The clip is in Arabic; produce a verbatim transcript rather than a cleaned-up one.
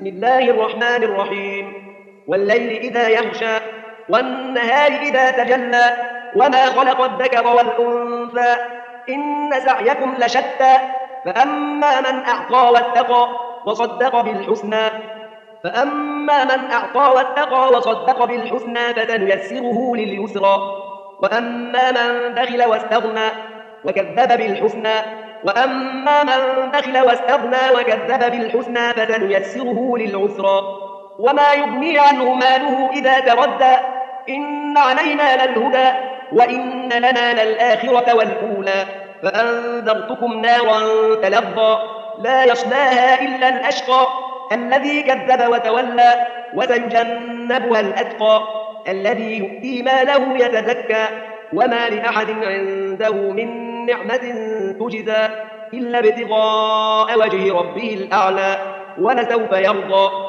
بسم الله الرحمن الرحيم والليل إذا يغشى والنهار إذا تجلى وما خلق الذكر والأنثى إن سعيكم لشتى فأما من أعطى واتقى وصدق بالحسنى فأما من أعطى واتقى وصدق بالحسنى فسنيسره لليسرى وأما من بخل واستغنى وكذب بالحسنى وأما من بخل واستغنى وكذب بالحسنى فسنيسره للعسرى وما يغني عنه ماله إذا تردى إن علينا للهدى وإن لنا للآخرة والأولى فأنذرتكم نارا تلظى لا يصلاها إلا الأشقى الذي كذب وتولى وسيجنبها الأتقى الذي يؤتي ماله يتزكى وما لأحد عنده من نعمة تجزى إلا ابتغاء وجه ربه الأعلى ولسوف يرضى